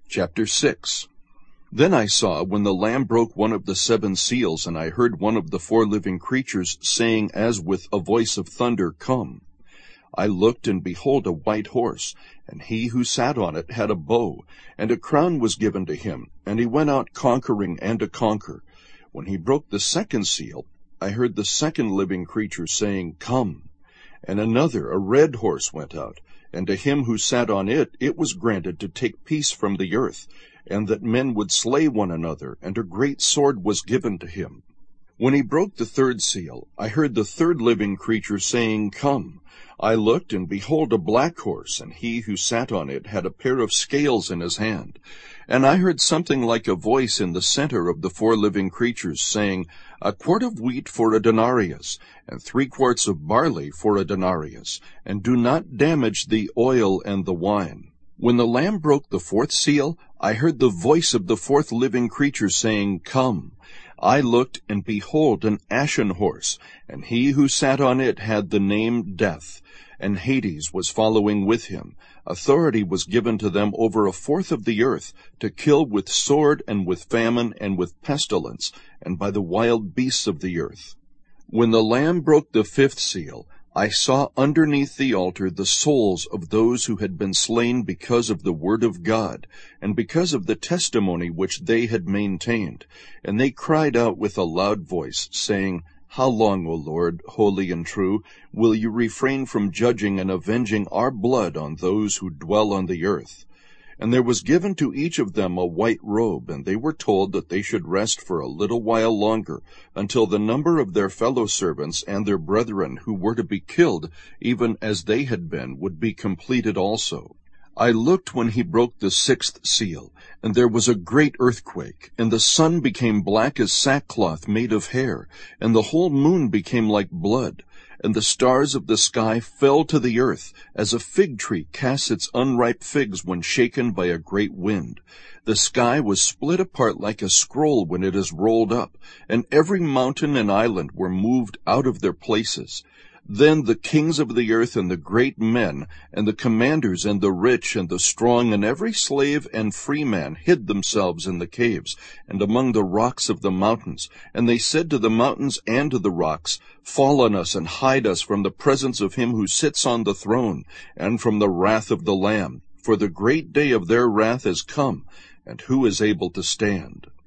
Chapter 6. Then I saw, when the Lamb broke one of the 7 seals, and I heard one of the 4 living creatures saying as with a voice of thunder, "Come." I looked, and behold, a white horse, and he who sat on it had a bow, and a crown was given to him, and he went out conquering and to conquer. When he broke the 2nd seal, I heard the 2nd living creature saying, "Come." And another, a red horse, went out, and to him who sat on it was granted to take peace from the earth, and that men would slay one another, and a great sword was given to him. When he broke the 3rd seal, I heard the 3rd living creature saying, "Come." I looked, and behold, a black horse, and he who sat on it had a pair of scales in his hand. And I heard something like a voice in the center of the 4 living creatures, saying, "A quart of wheat for a denarius, and 3 quarts of barley for a denarius, and do not damage the oil and the wine." When the Lamb broke the 4th seal, I heard the voice of the 4th living creature saying, "Come." I looked, and behold, an ashen horse, and he who sat on it had the name Death, and Hades was following with him. Authority was given to them over 1/4 of the earth, to kill with sword, and with famine, and with pestilence, and by the wild beasts of the earth. When the Lamb broke the 5th seal, I saw underneath the altar the souls of those who had been slain because of the word of God, and because of the testimony which they had maintained. And they cried out with a loud voice, saying, "How long, O Lord, holy and true, will you refrain from judging and avenging our blood on those who dwell on the earth?" And there was given to each of them a white robe, and they were told that they should rest for a little while longer, until the number of their fellow servants and their brethren who were to be killed, even as they had been, would be completed also. I looked when he broke the 6th seal, and there was a great earthquake, and the sun became black as sackcloth made of hair, and the whole moon became like blood, and the stars of the sky fell to the earth, as a fig tree casts its unripe figs when shaken by a great wind. The sky was split apart like a scroll when it is rolled up, and every mountain and island were moved out of their places. Then the kings of the earth and the great men, and the commanders and the rich and the strong, and every slave and free man hid themselves in the caves and among the rocks of the mountains. And they said to the mountains and to the rocks, "Fall on us and hide us from the presence of him who sits on the throne, and from the wrath of the Lamb. For the great day of their wrath is come, and who is able to stand?"